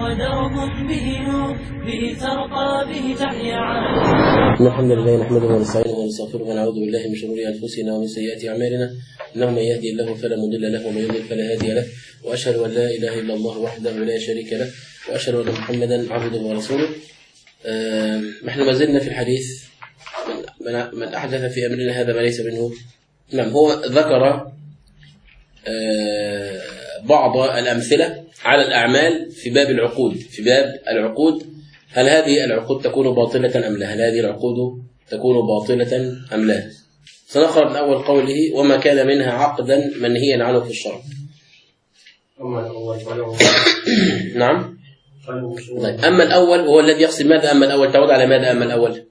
ودرب به نور به ترقى به تحيا على الحمد لله نحمده ونستعينه ونستغفره ونعوذ بالله من شرور انفسنا ومن سيئات اعمالنا انه من يهدي الله فلا مضل له ومن يضلل فلا هادي له واشهد ان لا اله الا الله وحده لا شريك له واشهد ان محمدا عبده ورسوله. نحن ما زلنا في الحديث من احدث في امرنا هذا ما ليس منه. نعم، هو ذكر بعض الامثله على الاعمال في باب العقود. هل هذه العقود تكون باطلة أم لا؟ هل هذه العقود تكون باطلة أم لا؟ سنقرأ من أول قوله: وما كان منها عقدا منهيا عنه في الشرع. نعم. أما الأول هو الذي يقصد ماذا؟ أما الأول تعود على ماذا؟ أما الأول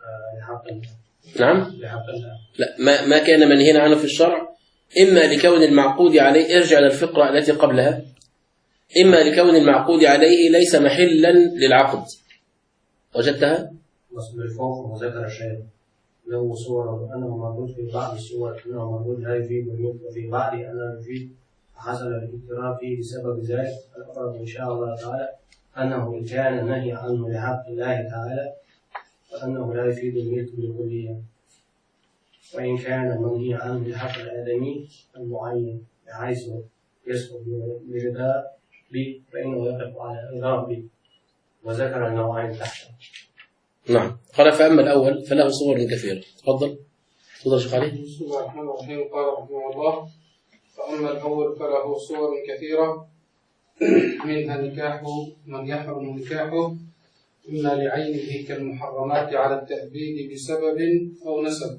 نعم. لا، ما كان منهيا عنه في الشرع إما لكون المعقود عليه، ارجع إلى الفقرة التي قبلها، إما لكون المعقود عليه ليس محلا للعقد. وجدتها؟ مصدر الفوق وذكر شيء له صورة أنه موجود في بعض الصور أنه موجود لا يفيد وفي بعض أنه يفيد، حصل الاضطراب فيه بسبب ذلك. الأقرب إن شاء الله تعالى أنه إن كان النهي عنه لحق الله تعالى فأنه لا يفيد الملك بالكلية، وإن كان المنهي عنه لحق الآدمي المعين بحيث يسقط بالرداء به فإنه يقف على إضراب به، وذكر النوعين تحت. نعم. قال: فأما الأول فله صور كثيرة. تفضل شيخ علي. بسم الله الرحمن الرحيم. قال رحمه الله: فأما الأول فله صور كثيرة منها نكاح من يحرم نكاحه إما لعينه كالمحرمات على التأبيد بسبب أو نسب،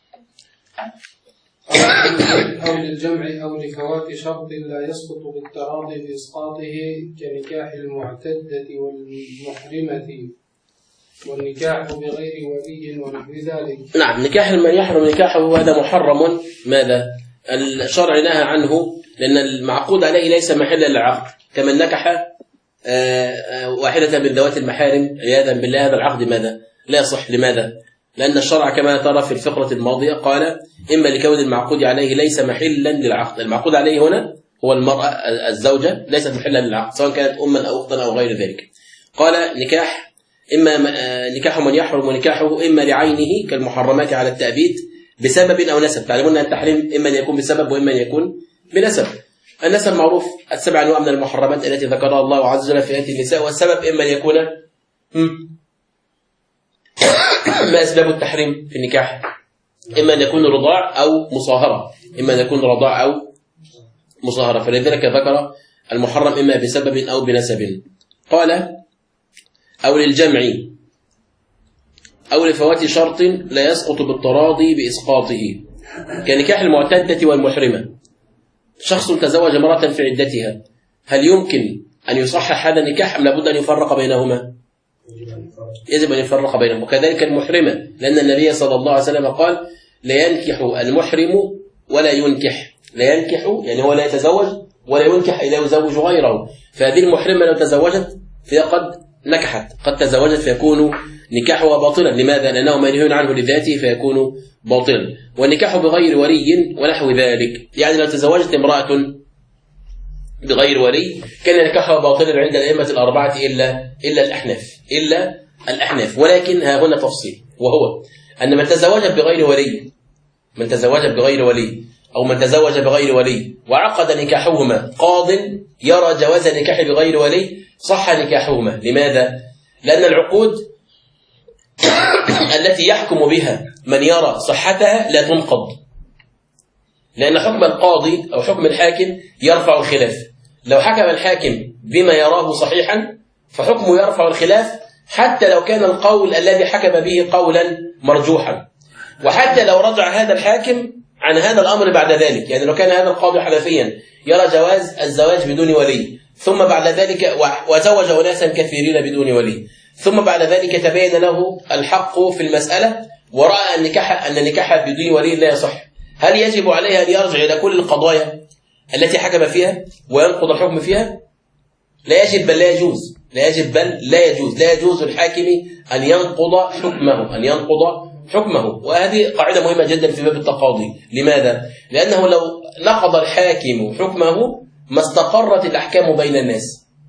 أو للجمع أو لفوات شرط لا يسقط بالتراضي بإسقاطه كنكاح المعتدة والمحرمة والنكاح بغير ولي ونحو ذلك. نعم، نكاح من يحرم نكاحه هذا محرم. ماذا؟ الشرع نهى عنه لأن المعقود عليه ليس محلا للعقد، كمن نكح واحدة من ذوات المحارم عياذا بالله، هذا العقد ماذا؟ لا يصح. لماذا؟ لأن الشرع كما ترى في الفقرة الماضية قال: إما لكون المعقود عليه ليس محلا للعقد. المعقود عليه هنا هو المرأة الزوجة، ليست محلا للعقد سواء كانت أما أو أختا أو غير ذلك. قال: نكاح إما نكاح من يحرم نكاحه إما لعينه كالمحرمات على التأبيد بسبب أو نسب. تعلمون أن التحريم إما أن يكون بسبب وإما أن يكون بنسب. النسب معروف، السبع أنواع من المحرمات التي ذكرها الله عز وجل في آية النساء، والسبب إما أن يكون ما أسباب التحريم في النكاح؟ إما أن يكون رضاع أو مصاهرة، فلذلك ذكر المحرم إما بسبب أو بنسب. قال: أو للجمع أو لفوات شرط لا يسقط بالتراضي بإسقاطه كنكاح المعتدة والمحرمة. شخص تزوج امرأة في عدتها، هل يمكن أن يصحح هذا النكاح أم لابد أن يفرق بينهما؟ يجب أن يفرق بينهم. وكذلك المحرمة، لأن النبي صلى الله عليه وسلم قال: لا ينكح المحرم ولا ينكح. لا ينكح يعني هو لا يتزوج، ولا ينكح إذا يزوج غيره. فهذه المحرمة لو تزوجت فهي قد نكحت، قد تزوجت فيكون نكاحها باطلا. لماذا؟ لأنه منهي عنه لذاته فيكون باطلا. والنكاح بغير ولي ونحو ذلك، يعني لو تزوجت امرأة بغير ولي كان نكاحها باطلا عند الأئمة الأربعة إلا الأحناف. ولكن ها هنا تفصيل، وهو أن من تزوج بغير ولي أو من تزوج بغير ولي وعقد نكاحهما قاض يرى جواز النكاح بغير ولي صح نكاحهما. لماذا؟ لأن العقود التي يحكم بها من يرى صحتها لا تنقض، لأن حكم القاضي أو حكم الحاكم يرفع الخلاف. لو حكم الحاكم بما يراه صحيحا فحكمه يرفع الخلاف، حتى لو كان القول الذي حكم به قولا مرجوحا، وحتى لو رجع هذا الحاكم عن هذا الأمر بعد ذلك. يعني لو كان هذا القاضي حنفيا يرى جواز الزواج بدون ولي، ثم بعد ذلك وزوج أناسا كثيرين بدون ولي، ثم بعد ذلك تبين له الحق في المسألة ورأى أن النكاح بدون ولي لا يصح، هل يجب عليه أن يرجع إلى كل القضايا التي حكم فيها وينقض الحكم فيها؟ لا يجب بل لا يجوز. لا يجوز الحاكم أن ينقض حكمه. وهذه قاعدة مهمة جدا في باب التقاضي. لماذا؟ لأنه لو نقض الحاكم حكمه ما استقرت الأحكام بين الناس.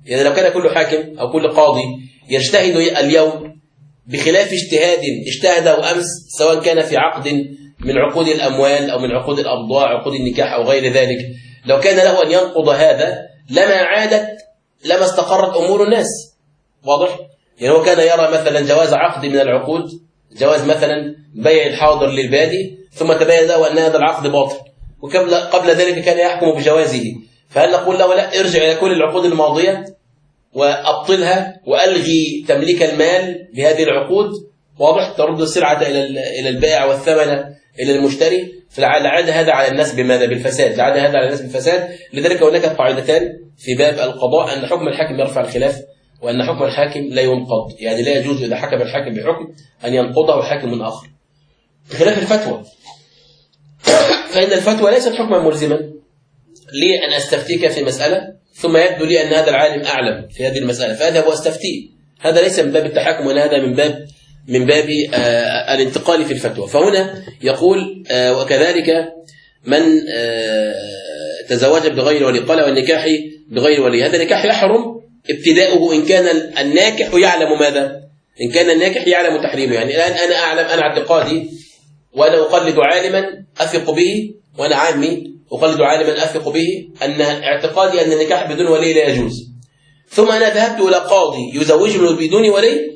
يعني لو كان كل حاكم أو كل قاضي يجتهد اليوم بخلاف اجتهده أمس، سواء كان في عقد من عقود الأموال أو من عقود الأبضاع، عقود النكاح أو غير ذلك، لو كان له أن ينقض هذا لما استقرت أمور الناس. واضح؟ يعني هو كان يرى مثلا جواز عقد من العقود، جواز مثلا بيع الحاضر للبادي، ثم تبين له أن هذا العقد باطل، وقبل ذلك كان يحكم بجوازه، فهل نقول له لا ارجع إلى كل العقود الماضية وأبطلها وألغي تمليك المال بهذه العقود؟ واضح؟ ترد السلعة إلى البائع والثمن إلى المشتري، فلعل هذا على الناس بماذا؟ بالفساد، لعل هذا على الناس بالفساد. لذلك هناك قاعدتان في باب القضاء: أن حكم الحاكم يرفع الخلاف، وأن حكم الحاكم لا ينقض، يعني لا يجوز إذا حكم الحاكم بحكم أن ينقضه حاكم آخر. بخلاف الفتوى، فإن الفتوى ليست حكما ملزما لي أن أستفتيك في مسألة ثم يبدو لي أن هذا العالم أعلم في هذه المسألة فأذهب وأستفتيه، هذا ليس من باب التحاكم، ولا هذا من باب الانتقال في الفتوى. فهنا يقول وكذلك من تزوج بغير ولي، قال والنكاح بغير ولي، هذا نكاح يحرم ابتداؤه إن كان الناكح يعلم ماذا؟ إن كان الناكح يعلم تحريمه. يعني الآن أنا أعلم، أنا اعتقادي وأنا أقلد عالما أثق به، وأنا عامي أقلد عالما أثق به، أن اعتقادي أن النكاح بدون ولي لا يجوز، ثم أنا ذهبت إلى قاضي يزوجني بدون ولي،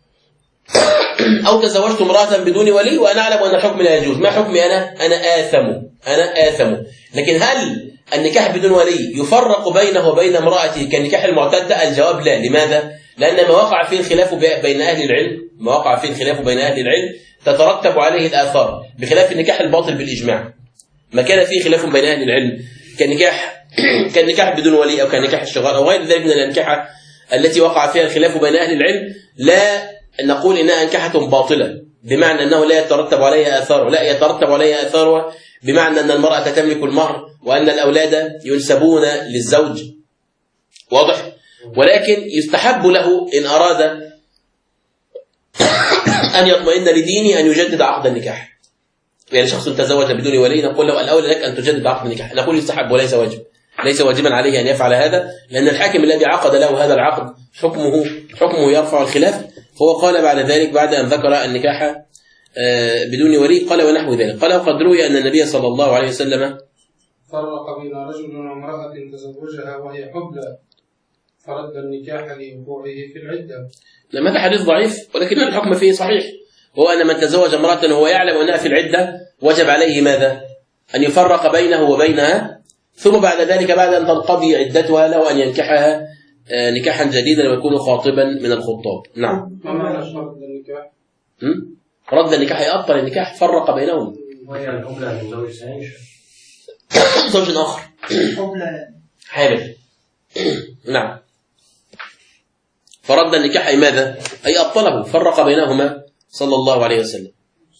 أو تزوجت امرأة بدون ولي وأنا أعلم أن الحكم لا يجوز، ما حكمي أنا آثم. لكن هل النكاح بدون ولي يفرق بينه وبين امرأته كالنكاح المعتدة؟ الجواب لا. لماذا؟ لأن ما وقع فيه الخلاف بين أهل العلم تترتب عليه الآثار، بخلاف النكاح الباطل بالإجماع. ما كان فيه خلاف بين أهل العلم كالنكاح بدون ولي أو كالنكاح الشغار أو غير ذلك من الأنكحة التي وقع فيها الخلاف بين أهل العلم، لا نقول إنها أنكحة باطلة بمعنى أنه لا يترتب عليها آثار، لا يترتب عليها آثارها بمعنى أن المرأة تملك المهر وأن الأولاد ينسبون للزوج. واضح؟ ولكن يستحب له إن أراد أن يطمئن لدينه أن يجدد عقد النكاح. يعني شخص تزوج بدون ولي، نقول له الأولى لك أن تجدد عقد النكاح، نقول يستحب وليس واجب، ليس واجبا عليه أن يفعل هذا، لأن الحاكم الذي عقد له هذا العقد حكمه يرفع الخلاف. فهو قال بعد ذلك بعد أن ذكر النكاح بدون ولي قال ونحو ذلك، قال وقد روي أن النبي صلى الله عليه وسلم فرق بين رجل وامرأة تزوجها وهي حبلى فرد النكاح لوقوعه في العدة. لما هذا حديث ضعيف ولكن الحكم فيه صحيح، هو أن من تزوج امرأة وهو يعلم أنها في العدة وجب عليه ماذا؟ أن يفرق بينه وبينها، ثم بعد ذلك بعد أن تنقضي عدتها له أن ينكحها نكاحا جديدا ويكون خاطبا من الخطاب. نعم. ما معنى رد النكاح؟ رد النكاح يأبطل النكاح، فرق بينهم. وهي الحبلى من زوج ثاني، زوج آخر، حامل. نعم. فرد النكاح أي ماذا؟ أي أبطله، فرق بينهما صلى الله عليه وسلم.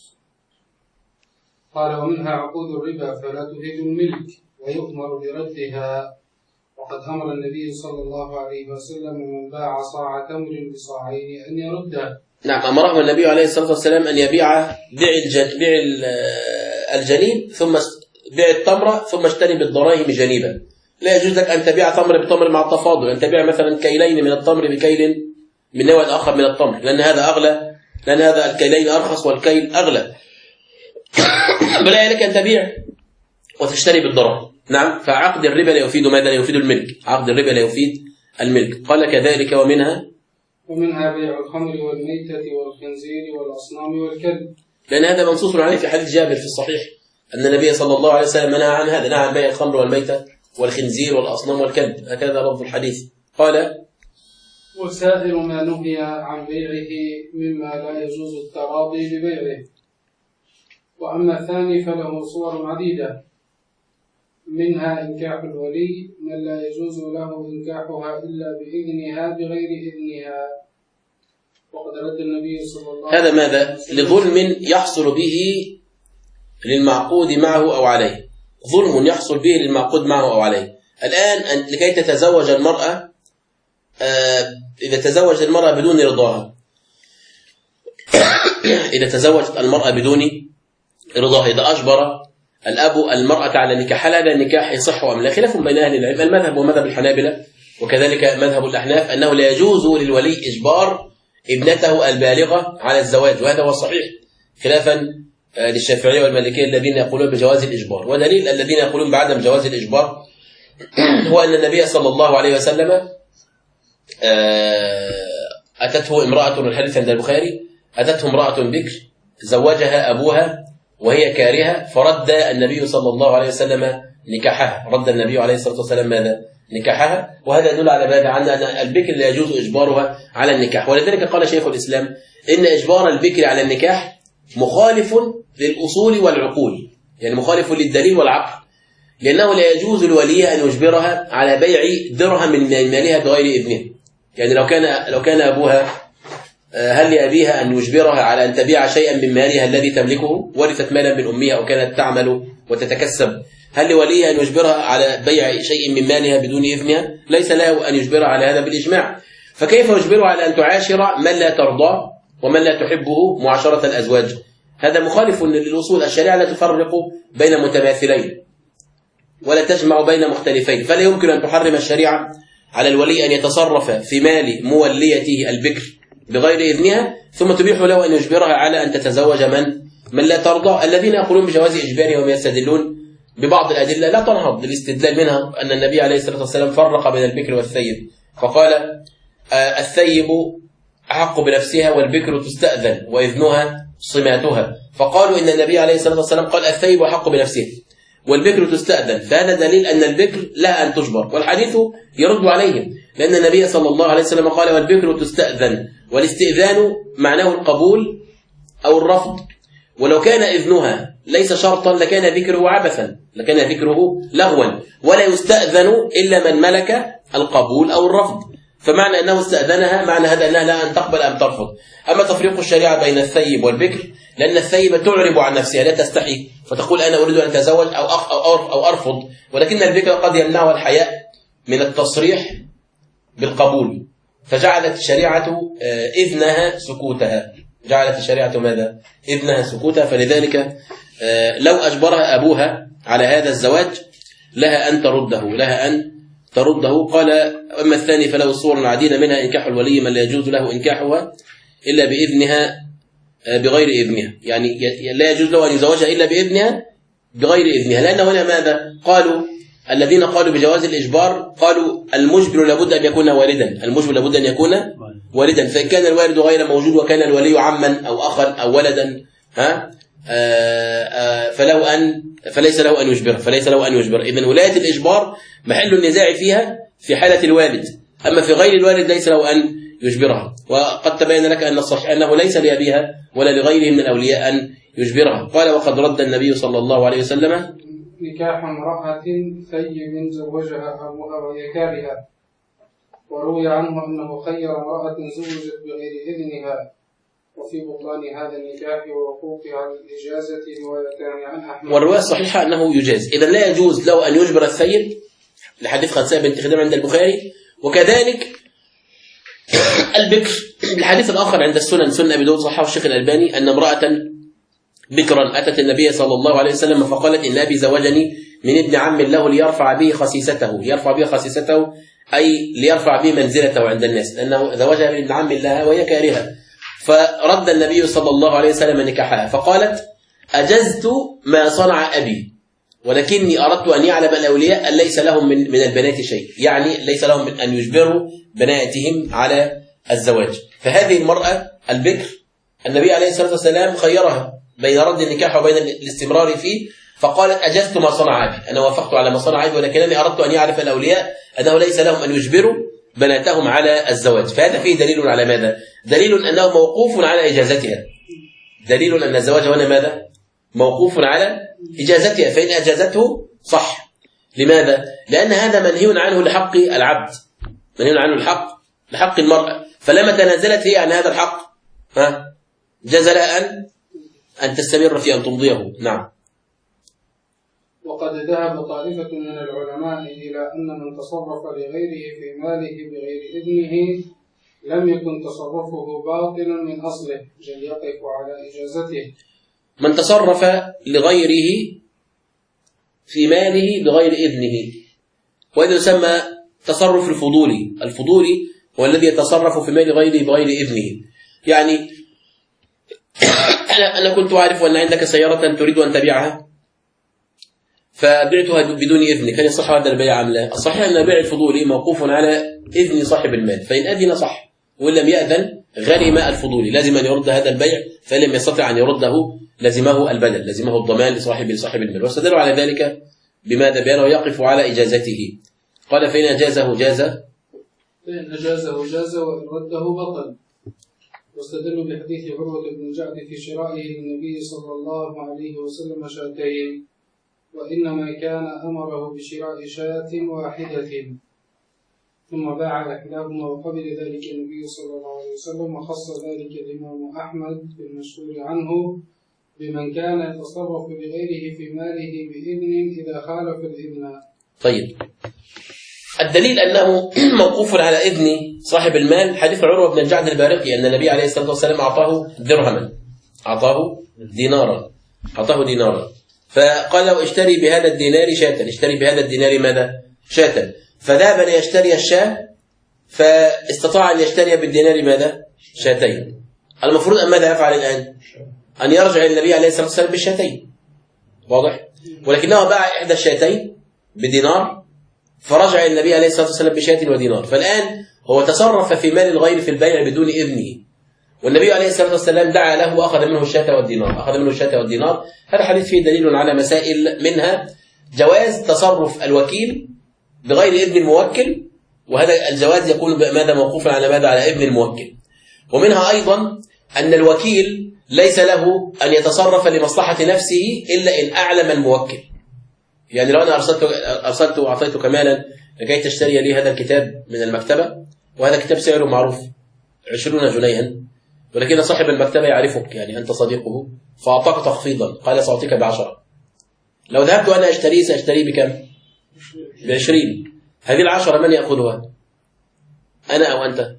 قال ومنها عقود الربا فلا تهد الملك ويؤمر بردها، وقد أمر النبي صلى الله عليه وسلم من باع صاع تمر بصاعين أن يرده. نعم، أمره النبي عليه الصلاة والسلام أن يبيع الجنيب ثم بيع التمر ثم اشتري بالدراهم جنيبا. لا يجوز لك أن تبيع تمر بتمر مع التفاضل، أن تبيع مثلا كيلين من التمر بكيل من نوع آخر من التمر، لأن هذا أغلى، لأن هذا الكيلين أرخص والكيل أغلى. بلا لك أن تبيع وتشتري بالدراهم. نعم. فعقد الربا لا يفيد ماذا؟ لا يفيد الملك. عقد الربا لا يفيد الملك. قال كذلك ومنها بيع الخمر والميتة والخنزير والأصنام والكلب، لأن هذا منصوص عليه في حديث جابر في الصحيح أن النبي صلى الله عليه وسلم نهى عن هذا، نهى عن بيع الخمر والميتة والخنزير والأصنام والكلب، هكذا لفظ الحديث. قال وسائر ما نهي عن بيعه مما لا يجوز التراضي ببيعه. وأما الثاني فله صور عديدة، منها إنكاح الولي من لا يجوز له إنكاحها إلا بإذنها بغير إذنها، وقد رد النبي صلى الله عليه وسلم هذا ماذا؟ لظلم يحصل به للمعقود معه أو عليه، ظلم يحصل به للمعقود معه أو عليه. الآن لكي تتزوج المرأة، إذا تزوجت المرأة بدون رضاها، إذا تزوجت المرأة بدون رضاها، إذا أجبر الأب المرأة على نكاح، هذا النكاح يصح أم لا؟ خلاف بين أهل العلم. المذهب ومذهب الحنابلة وكذلك مذهب الأحناف أنه لا يجوز للولي إجبار ابنته البالغة على الزواج، وهذا هو الصحيح خلافا للشافعية والمالكية الذين يقولون بجواز الإجبار. ودليل الذين يقولون بعدم جواز الإجبار هو أن النبي صلى الله عليه وسلم أتته امرأة، الحديث عند البخاري، أتته امرأة بكر زوجها أبوها وهي كارهة فرد النبي صلى الله عليه وسلم نكاحها. رد النبي عليه الصلاة والسلام ماذا؟ نكاحها. وهذا يدل على ماذا؟ على أن البكر لا يجوز إجبارها على النكاح. ولذلك قال شيخ الإسلام إن إجبار البكر على النكاح مخالف للأصول والعقول، يعني مخالف للدليل والعقل، لأنه لا يجوز لوليها أن يجبرها على بيع درهم من مالها بغير إذنه. يعني لو كان أبوها، هل لأبيها أن يجبرها على أن تبيع شيئا من مالها الذي تملكه؟ ورثت مالا من أمها أو كانت تعمل وتتكسب، هل لوليها أن يجبرها على بيع شيء من مالها بدون إذنها؟ ليس له أن يجبرها على هذا بالإجماع. فكيف يجبرها على أن تعاشر من لا ترضاه ومن لا تحبه معاشرة الأزواج؟ هذا مخالف للأصول. الشريعة لا تفرق بين متماثلين ولا تجمع بين مختلفين، فلا يمكن أن تحرم الشريعة على الولي أن يتصرف في مال موليته البكر بغير إذنها ثم تبيح له أن يجبرها على أن تتزوج من لا ترضى. الذين يقولون بجواز إجبارها وهم يستدلون ببعض الأدلة لا تنهض للاستدلال منها أن النبي عليه الصلاة والسلام فرق بين البكر والثيب، فقال الثيب أحق بنفسها والبكر تستأذن وإذنها صماتها، فقالوا إن النبي عليه الصلاة والسلام قال الثيب أحق بنفسه والبكر تستأذن، فهذا دليل أن البكر لها أن تجبر، والحديث يرد عليهم لأن النبي صلى الله عليه وسلم قال والبكر تستأذن، والاستئذان معناه القبول أو الرفض، ولو كان إذنها ليس شرطا لكان ذكره عبثا، لكان ذكره لغوا، ولا يستأذن إلا من ملك القبول أو الرفض، فمعنى أنه استأذنها معنى هذا أنها لا أن تقبل أم ترفض. أما تفريق الشريعة بين الثيب والبكر لأن الثيب تعرب عن نفسها لا تستحي فتقول أنا أريد أن أتزوج أو أرفض، ولكن البكر قد يمنعها الحياء من التصريح بالقبول، فجعلت الشريعة إذنها سكوتها، جعلت الشريعة ماذا؟ إذنها سكوتها. فلذلك لو أجبرها أبوها على هذا الزواج لها أن ترده. قال أما الثاني فله صور عديدة منها إنكاح الولي من لا يجوز له إنكاحها إلا بإذنها بغير إذنها، يعني لا يجوز له أن يزوجها إلا بإذنها بغير إذنها، لأنه هنا ماذا؟ قالوا الذين قالوا بجواز الإجبار قالوا المجبر لابد أن يكون والدا، المجبر لابد أن يكون والدا، فإن كان الوالد غير موجود وكان الولي عما أو أخا أو ولدا فليس له أن يجبر. إذن ولاية الإجبار محل النزاع فيها في حالة الوالد، أما في غير الوالد ليس له أن يجبرها، وقد تبين لك أن الصحيح أنه ليس لأبيها ولا لغيره من الأولياء أن يجبرها. قال وقد رد النبي صلى الله عليه وسلم نكاح امرأة ثيب زوجها أبوها وهي كارهة، وروي عنه أنه خير امرأة زوجت بغير إذنها، وفي بطلان هذا النكاح ووقوفها على الإجازة روايتان عن أحمد. والرواية الصحيحة أنه يجاز، إذا لا يجوز له أن يجبر الثيب لحديث خنساء بنت خدام عند البخاري، وكذلك البكر الحديث الآخر عند السنن سنن أبي داود صححه الشيخ الألباني أن امرأة بكرا أتت النبي صلى الله عليه وسلم فقالت إن أبي زوجني من ابن عم له ليرفع به خسيسته أي ليرفع به منزلته عند الناس، لأنه زوجها من ابن عم لها وهي كارهة، فرد النبي صلى الله عليه وسلم نكاحها، فقالت أجزت ما صنع أبي ولكني أردت أن يعلم الأولياء أن ليس لهم من البنات شيء، يعني ليس لهم من أن يجبروا بناتهم على الزواج. فهذه المرأة البكر النبي عليه الصلاة والسلام خيرها بين رد النكاح وبين الاستمرار فيه، فقالت أجزت ما صنع أبي، أنا وافقت على ما صنع أبي ولكنني أردت أن يعرف الأولياء أنه ليس لهم أن يجبروا بناتهم على الزواج. فهذا فيه دليل على ماذا؟ دليل أنه موقوف على إجازتها، دليل أن الزواج هنا ماذا؟ موقوف على إجازتها، فإن أجازته صح. لماذا؟ لأن هذا منهي عنه لحق العبد، منهي عنه لحق المرأة، فلما تنازلت هي عن هذا الحق جاز لها أن تستمر في أن تمضيه. نعم. وقد ذهب طائفة من العلماء إلى أن من تصرف لغيره في ماله بغير إذنه لم يكن تصرفه باطلا من أصله، بل يقف على إجازته. من تصرف لغيره في ماله بغير إذنه، وإذا يسمى تصرف الفضولي. الفضولي هو الذي يتصرف في مال غيره بغير إذنه. يعني أنا كنت أعرف أن عندك سيارة تريد أن تبيعها فبعتها بدون إذن، كان يصح هذا البيع أم لا؟ الصحيح أن البيع الفضولي موقوف على إذن صاحب المال، فإن أذن صح وإن لم يأذن غرم الفضولي، لازم أن يرد هذا البيع، فإن لم يستطع أن يرده لزمه البدل، لزمه الضمان لصاحب المال. واستدلوا على ذلك بماذا؟ بأنه يقف على إجازته. قال فإن أجازه جاز، فإن أجازه جاز وإن رده بطل. واستدلوا بحديث عروة بن الجعد في شرائه للنبي صلى الله عليه وسلم شاتين، وإنما كان أمره بشراء شاة واحدة ثم باع إحداهما وقبل ذلك النبي صلى الله عليه وسلم، وخص ذلك الإمام أحمد بالمشهور عنه بمن كان يتصرف بغيره في ماله بإذن إذا خالف الإذن. طيب، الدليل أنه موقوف على إذن صاحب المال حديث عروة بن الجعد البارقي أن النبي عليه الصلاة والسلام أعطاه درهما، أعطاه دينارا، فقال له اشتري بهذا الدينار شاة، اشتري بهذا الدينار ماذا؟ شاة. فذهب ليشتري الشاة فاستطاع أن يشتري بالدينار ماذا؟ شاتين. المفروض أن ماذا يفعل الآن؟ أن يرجع النبي عليه الصلاة والسلام بالشاتين، واضح؟ ولكنه باع إحدى الشاتين بدينار فرجع النبي عليه الصلاة والسلام بشاة ودينار، فالآن هو تصرف في مال الغير في البيع بدون إذنه، والنبي عليه الصلاة والسلام دعا له وأخذ منه الشاة والدينار. هذا حديث فيه دليل على مسائل، منها جواز تصرف الوكيل بغير إذن الموكل، وهذا الجواز يكون ماذا؟ موقوفا على ماذا؟ على إذن الموكل. ومنها أيضا أن الوكيل ليس له أن يتصرف لمصلحة نفسه إلا إن أعلم الموكل. يعني لو أنا أرسلت وأعطيتك مالا لكي تشتري لي هذا الكتاب من المكتبة، وهذا الكتاب سعره معروف 20 جنيها، ولكن صاحب المكتبة يعرفك، يعني أنت صديقه، فأعطاك تخفيضا، قال سأعطيك ب10. لو ذهبت أنا أشتريه سأشتريه بكم؟ ب20. هذه 10 من يأخذها؟ أنا أو أنت؟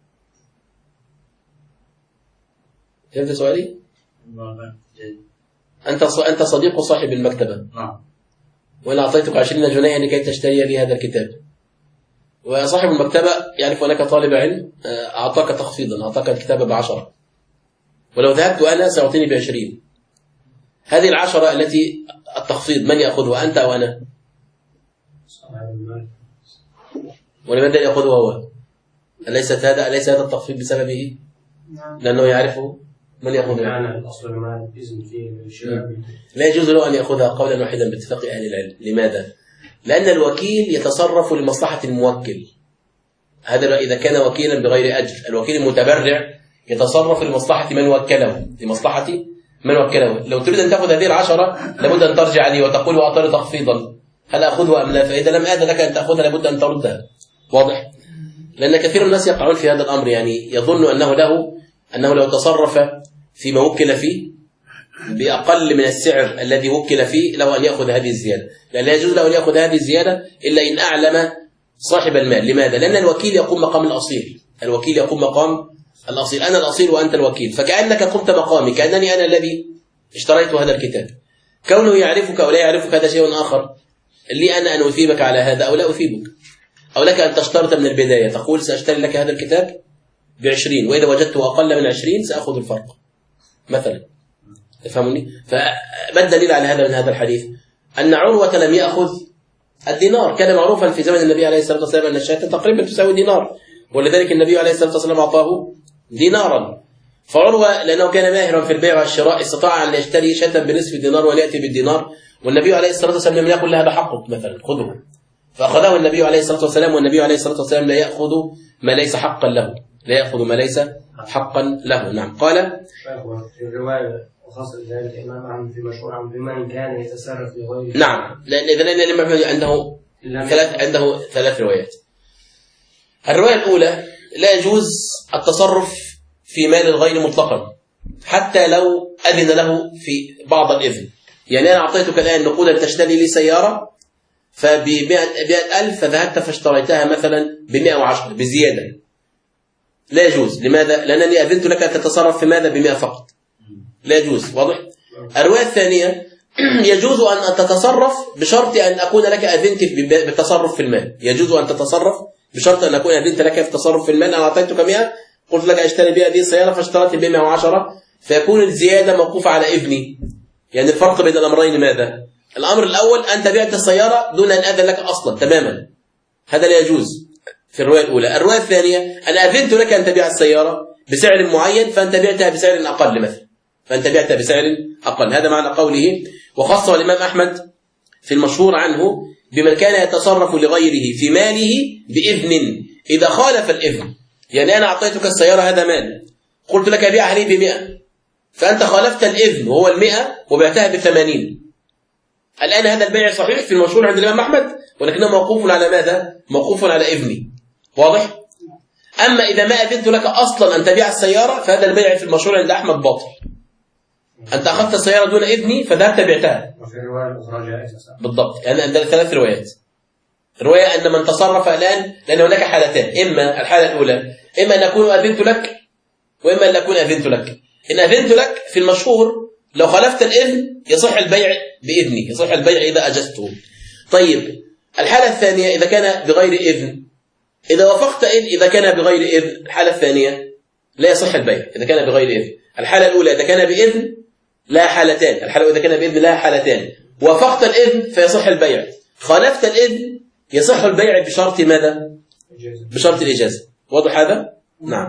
فهمت سؤالي؟ أنت صديق صاحب المكتبة، وأنا أعطيتك 20 جنيها لكي تشتري لي هذا الكتاب، وصاحب المكتبة يعرف أنك طالب علم، أعطاك تخفيضا، أعطاك الكتاب ب10، ولو ذهبت أنا سأعطيني ب20. هذه 10 التي التخفيض من يأخذها؟ أنت أو أنا؟ ولماذا يأخذها هو؟ أليس هذا التخفيض بسببه؟ لأنه يعرفه. من يأخذها؟ يعني الأصل المال إذن فيه الشراء، لا يجوز له أن يأخذها قولا واحدا باتفاق أهل العلم. لماذا؟ لأن الوكيل يتصرف لمصلحة الموكل، هذا إذا كان وكيلا بغير أجر. الوكيل المتبرع يتصرف لمصلحة من وكله، لو تريد أن تأخذ هذه 10 لابد أن ترجع لي وتقول وأعطني تخفيضا، هل أخذها أم لا؟ فإذا لم أذن لك أن تأخذها لابد أن تردها، واضح؟ لأن كثير من الناس يقعون في هذا الأمر، يعني يظن أنه لو تصرف فيما وكل فيه بأقل من السعر الذي وكل فيه له أن يأخذ هذه الزيادة، لأن لا يجوز له أن يأخذ هذه الزيادة إلا إن أعلم صاحب المال. لماذا؟ لأن الوكيل يقوم مقام الأصيل، أنا الأصيل وأنت الوكيل، فكأنك قمت مقامي، كأنني أنا الذي اشتريت هذا الكتاب. كونه يعرفك أو لا يعرفك هذا شيء آخر، لي أنا أن أثيبك على هذا أو لا أثيبك، أو لك أن تشترط من البداية تقول سأشتري لك هذا الكتاب ب20، وإذا وجدته أقل من 20 سأخذ الفرق مثلا، تفهموني؟ فما الدليل على هذا من هذا الحديث؟ أن عروة لم يأخذ الدينار، كان معروفا في زمن النبي عليه الصلاة والسلام أن الشاة تقريبا تساوي دينار، ولذلك النبي عليه الصلاة والسلام أعطاه دينارا. فعروة لأنه كان ماهرا في البيع والشراء استطاع أن يشتري شاة بنصف دينار وليأتي بالدينار، والنبي عليه الصلاة والسلام لم يقل لها بحقك مثلا خذه، فأخذه النبي عليه الصلاة والسلام، والنبي عليه الصلاة والسلام لا يأخذ ما ليس حقا له، نعم. قال في الرواية وخاصة ذلك الإمام أحمد في مشهور عن بمن كان يتصرف لغيره. نعم، لأن الإمام أحمد عنده 3 روايات. الرواية الأولى لا يجوز التصرف في مال الغير مطلقا حتى لو أذن له في بعض الإذن. يعني أنا أعطيتك الآن نقودا تشتري لي سيارة ب100,000 فذهبت فاشتريتها مثلا ب110 بزيادة، لا يجوز. لماذا؟ لأنني أذنت لك أن تتصرف في ماذا؟ ب100 فقط، لا يجوز، واضح؟ الرواية الثانية يجوز أن تتصرف بشرط أن أكون لك أذنت بالتصرف في المال. يجوز أن تتصرف بشرط أن أكون أذنت لك في التصرف في المال. أنا أعطيتك 100 قلت لك أشتري بها هذه السيارة فاشتريت ب 110 فيكون الزيادة موقوفة على إذني. يعني الفرق بين الأمرين ماذا؟ الأمر الأول أنت بعت السيارة دون أن أذن لك أصلا تماما، هذا لا يجوز في الرواية الأولى. الرواية الثانية أنا أذنت لك أن تبيع السيارة بسعر معين فأنت بعتها بسعر أقل مثلا، فأنت بعتها بسعر أقل. هذا معنى قوله. وخصه الإمام أحمد في المشهور عنه بمن كان يتصرف لغيره في ماله بإذن إذا خالف الإذن. يعني أنا أعطيتك السيارة هذا مال، قلت لك بيعها لي ب100 فأنت خالفت الإذن وهو 100 وبعتها ب80. الآن هذا البيع صحيح في المشهور عند الإمام أحمد ولكنه موقوف على ماذا؟ موقوف على إذني. واضح؟ أما إذا ما أذنت لك أصلا أن تبيع السيارة فهذا البيع في المشهور عند أحمد باطل. أنت أخذت السيارة دون إذني فذهبت بعتها. وفي الرواية الأخرى جائزة. بالضبط. يعني عندنا 3 روايات. رواية أن من تصرف الآن، لأن هناك حالتان، إما الحالة الأولى إما أن أكون أذنت لك وإما أن أكون أذنت لك. إن أذنت لك في المشهور لو خالفت الإذن يصح البيع بإذني، يصح البيع إذا أجزته. طيب الحالة الثانية إذا كان بغير إذن، إذا وافقت إذا كان بغير إذن الحالة الثانية لا يصح البيع إذا كان بغير إذن. الحالة الأولى إذا كان بإذن لا حالتان، الحالة إذا كان بإذن لا حالتان. وافقت الإذن فيصح البيع، خالفت الإذن يصح البيع بشرط ماذا؟ بشرط الإجازة. واضح هذا؟ نعم.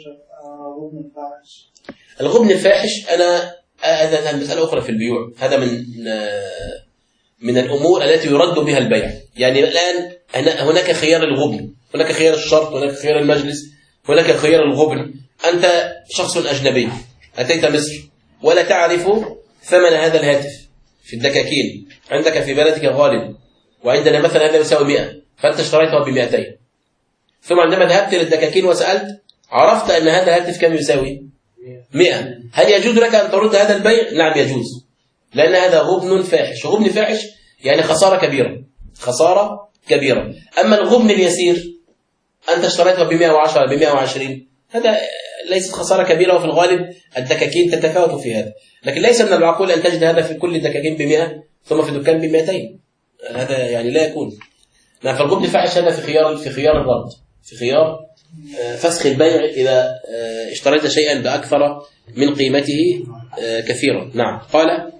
الغبن الفاحش هذا مسألة أخرى في البيوع. هذا من الأمور التي يرد بها البيع. يعني الآن هناك خيار الغبن، هناك خيار الشرط، هناك خيار المجلس، هناك خيار الغبن. أنت شخص أجنبي أتيت مصر ولا تعرف ثمن هذا الهاتف في الدكاكين، عندك في بلدك غالب وعندنا مثلا هذا يساوي 100 فأنت اشتريته ب200، ثم عندما ذهبت للدكاكين وسألت عرفت أن هذا الهاتف كم يساوي 100. هل يجوز لك أن ترد هذا البيع؟ نعم يجوز، لأن هذا غبن فاحش. غبن فاحش يعني خسارة كبيرة، خسارة كبيرة. أما الغبن اليسير أنت اشتريته ب110 ب120 هذا ليست خسارة كبيرة، وفي الغالب الدكاكين تتفاوت في هذا. لكن ليس من المعقول أن تجد هذا في كل الدكاكين ب100 ثم في دكان ب200، هذا يعني لا يكون. نعم. فالغبن الفاحش هذا في خيار الرد، في خيار فسخ البيع إذا اشتريت شيئا بأكثر من قيمته كثيرا. نعم. قال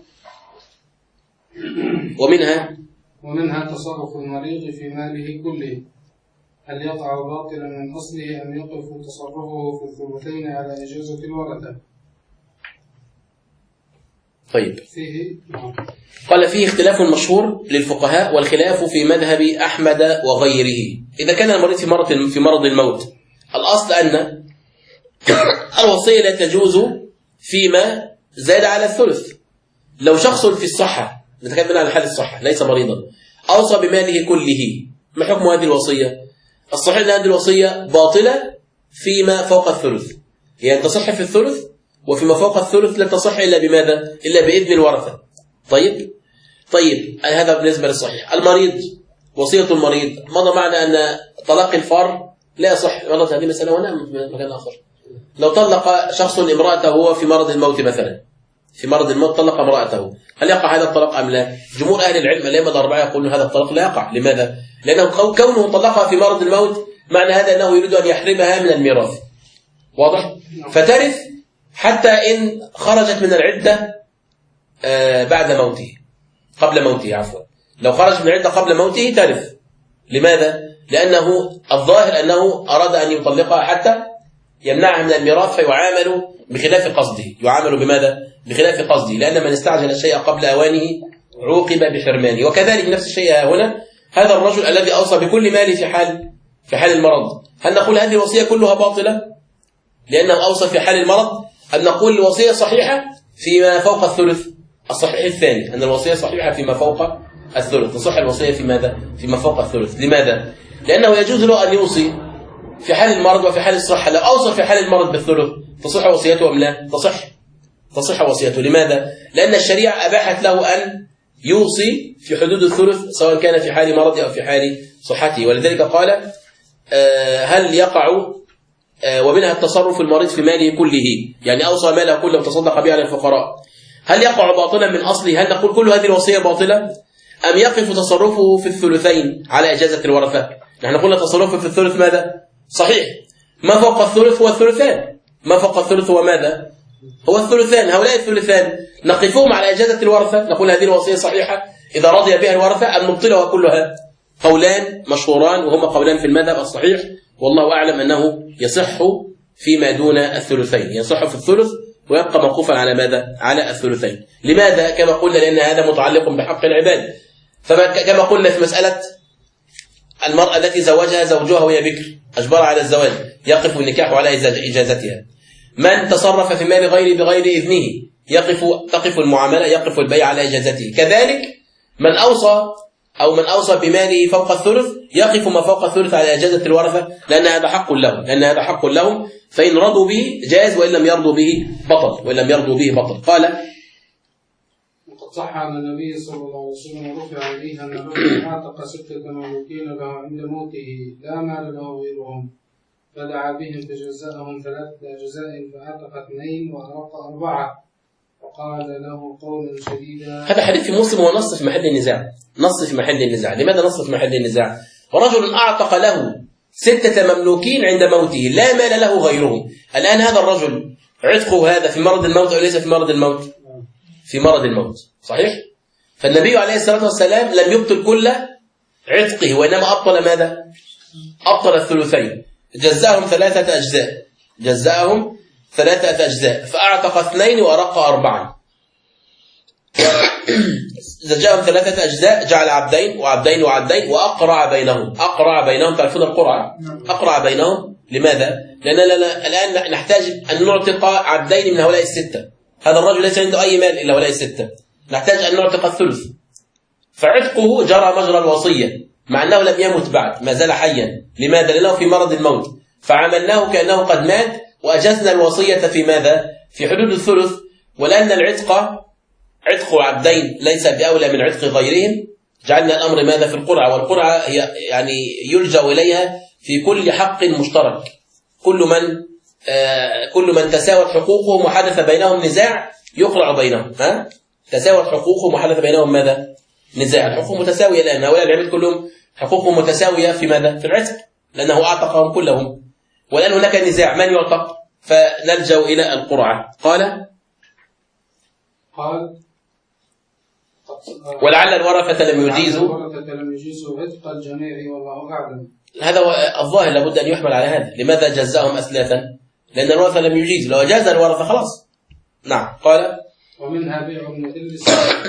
ومنها تصرف المريض في ماله كله، هل يقع باطلا من أصله أم يقف تصرفه في الثلثين على إجازة الورثة؟ طيب. فيه قال فيه اختلاف مشهور للفقهاء والخلاف في مذهب أحمد وغيره. إذا كان المريض في مرض الموت، الأصل أن الوصية لا تجوز فيما زاد على الثلث. لو شخص في الصحة، نتكلم عن حال الصحة ليس مريضا، أوصى بماله كله، ما حكم هذه الوصية؟ الصحيح أن هذه الوصية باطلة فيما فوق الثلث، يعني تصح في الثلث، وفيما فوق الثلث لا تصح إلا بماذا؟ إلا بإذن الورثة. طيب هذا بالنسبة للصحيح. المريض، وصية المريض مضى معنا أن طلاق الفار لا يصح. مرت هذه مسألة ونعم في مكان آخر. لو طلق شخص امرأته وهو في مرض الموت مثلا، في مرض الموت طلق امرأته، هل يقع هذا الطلاق أم لا؟ جمهور أهل العلم الأئمة الأربعة يقولون هذا الطلاق لا يقع. لماذا؟ لأنه كونه طلقها في مرض الموت معنى هذا أنه يريد أن يحرمها من الميراث. واضح؟ فترث حتى إن خرجت من العدة بعد موته، قبل موته عفوا. لو خرج من العدة قبل موته ترث. لماذا؟ لأنه الظاهر أنه أراد أن يطلقها حتى يمنعها من الميراث، فيعامل بخلاف قصده. يعامل بماذا؟ بخلاف قصده، لأن من استعجل الشيء قبل أوانه عوقب بحرمانه. وكذلك نفس الشيء هنا، هذا الرجل الذي أوصى بكل ماله في حال المرض، هل نقول هذه الوصية كلها باطلة لأنه أوصى في حال المرض، أم نقول الوصية صحيحة فيما فوق الثلث؟ الصحيح الثاني، أن الوصية صحيحة فيما فوق الثلث، تصح الوصية في ماذا؟ فيما فوق الثلث. لماذا؟ لأنه يجوز له أن يوصي في حال المرض وفي حال الصحة. لو أوصى في حال المرض بالثلث تصح وصيته أم لا؟ تصح وصيته. لماذا؟ لأن الشريعة أباحت له أن يوصي في حدود الثلث سواء كان في حال مرضه أو في حال صحته. ولذلك قال هل يقع ومنها التصرف المريض في ماله كله، يعني أوصى ماله كله وتصدق به على الفقراء، هل يقع باطلا من أصله؟ هل نقول كل هذه الوصية باطلة؟ أم يقف تصرفه في الثلثين على إجازة الورثة؟ نحن قلنا تصرفه في الثلث ماذا؟ صحيح. ما فوق الثلث هو الثلثان. ما فوق الثلث هو ماذا؟ هو الثلثان. هؤلاء الثلثان نقفهم على إجازة الورثة، نقول هذه الوصية صحيحة إذا رضي بها الورثة أم نبطلها كلها؟ قولان مشهوران وهما قولان في المذهب الصحيح، والله أعلم أنه يصح فيما دون الثلثين، يصح في الثلث ويبقى موقوفا على ماذا؟ على الثلثين. لماذا؟ كما قلنا لأن هذا متعلق بحق العباد. فكما قلنا في مسألة المرأة التي زوجها زوجها وهي بكر أجبرها على الزواج، يقف النكاح على إجازتها. من تصرف في مال غيره بغير إذنه تقف المعاملة، يقف البيع على إجازته. كذلك من أوصى بماله فوق الثلث يقف ما فوق الثلث على إجازة الورثة، لأن هذا حق لهم، فإن رضوا به جاز وإن لم يرضوا به بطل. قال: وقد صح عن النبي صلى الله عليه وسلم ورفع إليه أن الرجل أعتق 6 مملوكين له عند موته لا مال له غيرهم، فدعا بهم فجزاهم 3 أجزاء فأعتق 2 وأرق 4 وقال له قولا شديدا. هذا حديث في مسلم ونص في محل النزاع. لماذا نص في محل النزاع؟ ورجل أعتق له 6 مملوكين عند موته لا مال له غيرهم. الآن هذا الرجل عتقه هذا في مرض الموت أو ليس في مرض الموت؟ في مرض الموت، صحيح؟ فالنبي عليه الصلاة والسلام لم يبطل كل عتقه، وإنما أبطل ماذا؟ أبطل الثلثين، جزاهم 3 أجزاء فأعتق 2 وأرق 4. جاءهم 3 أجزاء جعل عبدين وأقرع بينهم. تعرفون القرعة؟ أقرع بينهم. لماذا؟ لأننا الآن نحتاج أن نعتق عبدين من هؤلاء 6. هذا الرجل ليس عنده أي مال إلا هؤلاء 6، نحتاج أن نعتق الثلث، فعتقه جرى مجرى الوصية مع أنه لم يمت بعد، ما زال حيا. لماذا؟ لأنه في مرض الموت، فعملناه كأنه قد مات وأجزنا الوصية في ماذا؟ في حدود الثلث. ولأن عتق عبدين ليس بأولى من عتق غيرهم، جعلنا الأمر ماذا؟ في القرعة. والقرعة هي يعني يلجأ إليها في كل حق مشترك، كل من تساوت حقوقهم وحدث بينهم نزاع يقرع بينهم. تساوت حقوقهم وحدث بينهم ماذا؟ نزاع. الحقوق متساوية الآن، هؤلاء العباد كلهم حقوقهم متساوية في ماذا؟ في العتق، لأنه أعتقهم كلهم. والآن هناك نزاع من يعتق، فنلجأ إلى القرعة. قال: ولعل الورثة لم يجيزوا عتق الجميع والله أعلم. هذا الظاهر، لابد أن يحمل على هذا. لماذا جزاهم أثلاثا؟ لأن الورثة لم يجيز، لو جاز الورثة خلاص. نعم. قال: ومنها بيع المدلس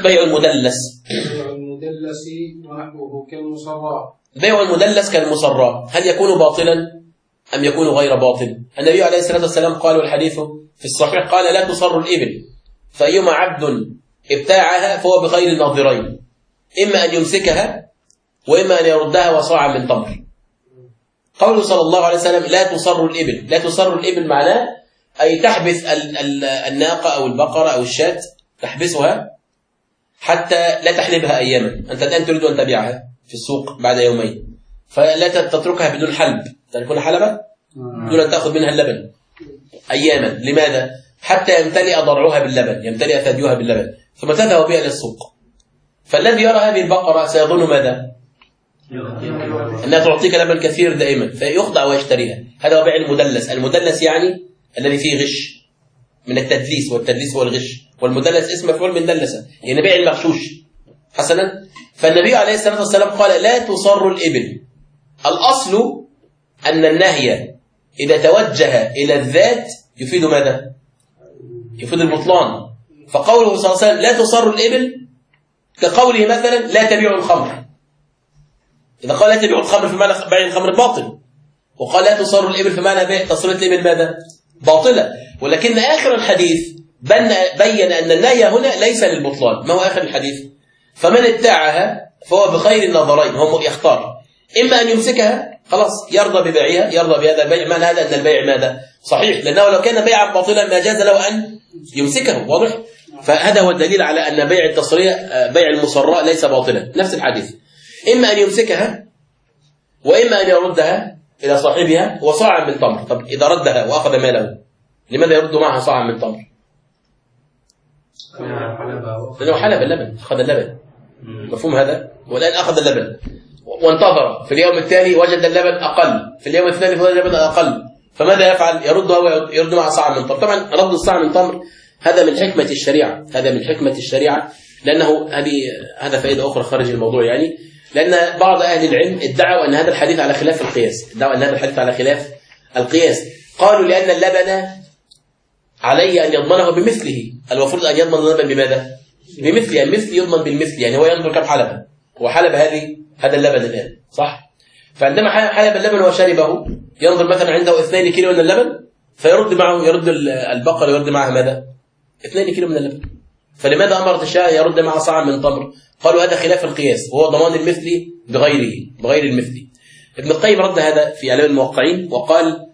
ونحوه كالمصرى. بيع المدلس كالمصرى هل يكون باطلا أم يكون غير باطل؟ النبي عليه الصلاة والسلام قال، والحديث في الصحيح، قال: لا تصر الإبل، فأيما عبد ابتاعها فهو بخير الناظرين، إما أن يمسكها وإما أن يردها وصاعا من تمر. قوله صلى الله عليه وسلم لا تصر الإبل معناه أي تحبس الناقة أو البقرة أو الشاة، تحبسها حتى لا تحلبها أياما. أنت الآن تريد أن تبيعها في السوق بعد يومين، فلا تتركها بدون حلب، تعرفون حلبة؟ دون أن تأخذ منها اللبن أياما. لماذا؟ حتى يمتلئ ضرعها باللبن، يمتلئ ثديها باللبن، ثم تذهب بها إلى السوق. فالذي يرى هذه البقرة سيظن ماذا؟ أنها تعطيك لبن كثير دائما، فيخضع ويشتريها. هذا هو بيع المدلس يعني الذي فيه غش من التدليس، والتدليس هو الغش، والمدلس اسم مفعول من دلسة، يعني بيع المغشوش. حسنا، فالنبي عليه الصلاة والسلام قال لا تصر الإبل. الأصل أن النهي إذا توجه إلى الذات يفيد ماذا؟ يفيد البطلان. فقوله صلى الله عليه وسلم لا تصر الإبل كقوله مثلا لا تبيع الخمر. إذا قال لا تبيع الخمر فمعنى بيع الخمر باطل، وقال لا تصر الإبل فمعنى بيع تصرية الإبل ماذا؟ باطلة. ولكن آخر الحديث بين أن النهي هنا ليس للبطلان. ما هو آخر الحديث؟ فمن ابتاعها فهو بخير النظرين، هو يختار، إما أن يمسكها خلاص يرضى ببيعها، يرضى بهذا البيع، معنى هذا أن البيع ماذا؟ صحيح، لأنه لو كان بيعا باطلا ما جاز له أن يمسكه. واضح؟ فهذا هو الدليل على أن بيع التصرية بيع المصراء ليس باطلا. نفس الحديث، إما أن يمسكها وإما أن يردها إلى صاحبها وصاعا من تمر. طب إذا ردها وأخذ ماله لماذا يرد معها صاعا من تمر؟ لأنه حلب اللبن، أخذ اللبن. مفهوم هذا؟ والآن أخذ اللبن وانتظر، في اليوم التالي وجد اللبن أقل، في اليوم الثاني وجد اللبن أقل، فماذا يفعل؟ يرد مع صاع من تمر. طبعا رد الصاع من تمر هذا من حكمة الشريعة، هذا من حكمة الشريعة، لأنه هذا فائدة أخرى خارج الموضوع يعني، لأن بعض أهل العلم ادعوا أن هذا الحديث على خلاف القياس، ادعوا أن هذا الحديث على خلاف القياس. قالوا لأن اللبن علي أن يضمنه بمثله، المفروض أن يضمن اللبن بماذا؟ بمثله، المثل يضمن بالمثل، يعني هو ينظر كم حلبا، هو حلب هذا اللبن الآن، صح؟ فعندما حلب اللبن وشربه ينظر مثلا عنده 2 كيلو من اللبن، فيرد معه، يرد البقر يرد معها ماذا؟ 2 كيلو من اللبن. فلماذا أمرت الشاة يرد معها صاعا من تمر؟ قالوا هذا خلاف القياس، وهو ضمان المثل بغير المثل. ابن القيم رد هذا في إعلام الموقعين وقال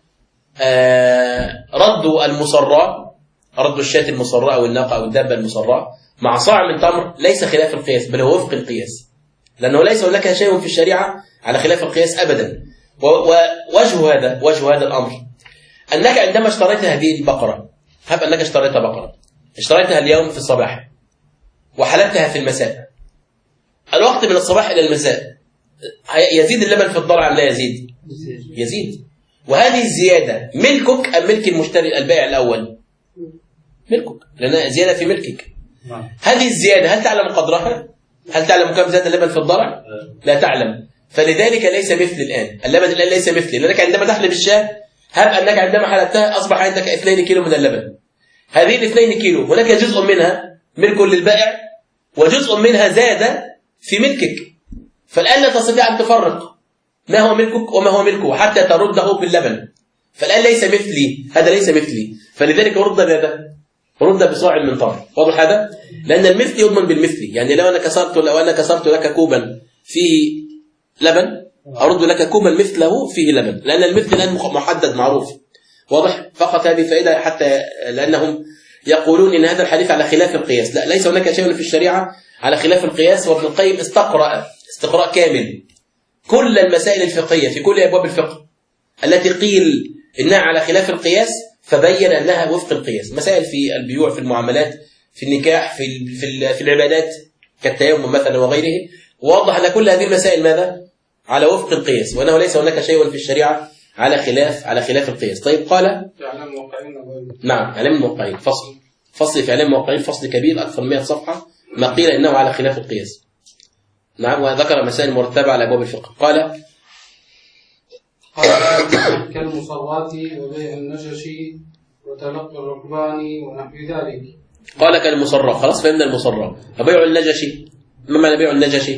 رد المصراء، رد الشاة المصراء أو الناقة أو الدابة المصراء مع صاع من تمر ليس خلاف القياس، بل هو وفق القياس، لأنه ليس هناك شيء في الشريعة على خلاف القياس أبدا. ووجه هذا الأمر أنك عندما اشتريت هذه البقرة، هب أنك اشتريت بقرة، اشتريتها اليوم في الصباح وحلبتها في المساء، الوقت من الصباح إلى المساء يزيد اللبن في الضرع أم لا يزيد؟ يزيد. وهذه الزيادة ملكك أم ملك المشتري البائع الأول؟ ملكك، لأنها زيادة في ملكك. هذه الزيادة هل تعلم قدرها؟ هل تعلم كم زاد اللبن في الضرع؟ لا تعلم. فلذلك ليس مثل الآن، اللبن الآن ليس مثلي، لأنك عندما تحلب الشاة هب أنك عندما حلبتها أصبح عندك 2 كيلو من اللبن. هذه 2 كيلو هناك جزء منها ملك للبائع وجزء منها زاد في ملكك، فالآن لا تستطيع أن تفرق ما هو ملكك وما هو ملكه حتى ترده باللبن. فالآن ليس مثلي، هذا ليس مثلي، فلذلك رد ماذا؟ رد بصاع من تمر. واضح هذا؟ لأن المثل يضمن بالمثل، يعني لو أنا كسرت لك كوبا فيه لبن أرد لك كوبا مثله فيه لبن، لأن المثل الآن محدد معروف. واضح؟ فقط هذه فائدة، حتى لأنهم يقولون إن هذا الحديث على خلاف القياس. لا، ليس هناك شيء في الشريعة على خلاف القياس. وابن القيم استقراء كامل كل المسائل الفقهية في كل أبواب الفقه التي قيل إنها على خلاف القياس، فبين أنها وفق القياس. مسائل في البيوع، في المعاملات، في النكاح، في العبادات كالتيمم مثلا وغيره، ووضح أن كل هذه المسائل ماذا؟ على وفق القياس، وأنه ليس هناك شيء في الشريعة على خلاف القياس. طيب، قال إعلام الموقعين. نعم، إعلام الموقعين، فصل في إعلام الموقعين، فصل كبير أكثر من 100 صفحة، ما قيل إنه على خلاف القياس. نعم، وذكر مسائل مرتبة على أبواب الفقه. قال كالمصرات وبيع النجش وتلقي الركبان ونحو ذلك. قال كالمصرات، خلاص فهمنا المصرات. بيع النجشي، ما معنى بيع النجشي؟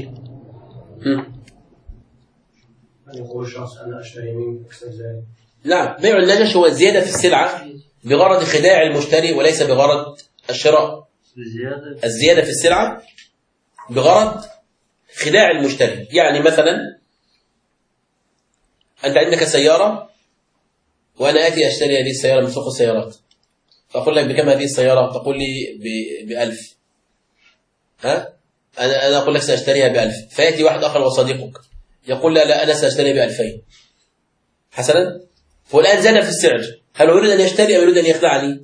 أن يقول الشخص أنا أشتري منك أكثر ذلك. نعم، بيع النجش هو الزيادة في السلعة بغرض خداع المشتري وليس بغرض الشراء. الزيادة في السلعة بغرض خداع المشتري. يعني مثلا أنت عندك سيارة وأنا آتي أشتري هذه السيارة من سوق السيارات، فأقول لك بكم هذه السيارة؟ تقول لي ب1000. أنا أقول لك سأشتريها ب1000، فيأتي واحد آخر وصديقك يقول لا أنا سأشتري ب2000 حسنا. فالآن زاد في السعر، هل هو يريد أن يشتري أو يريد أن يخدعني؟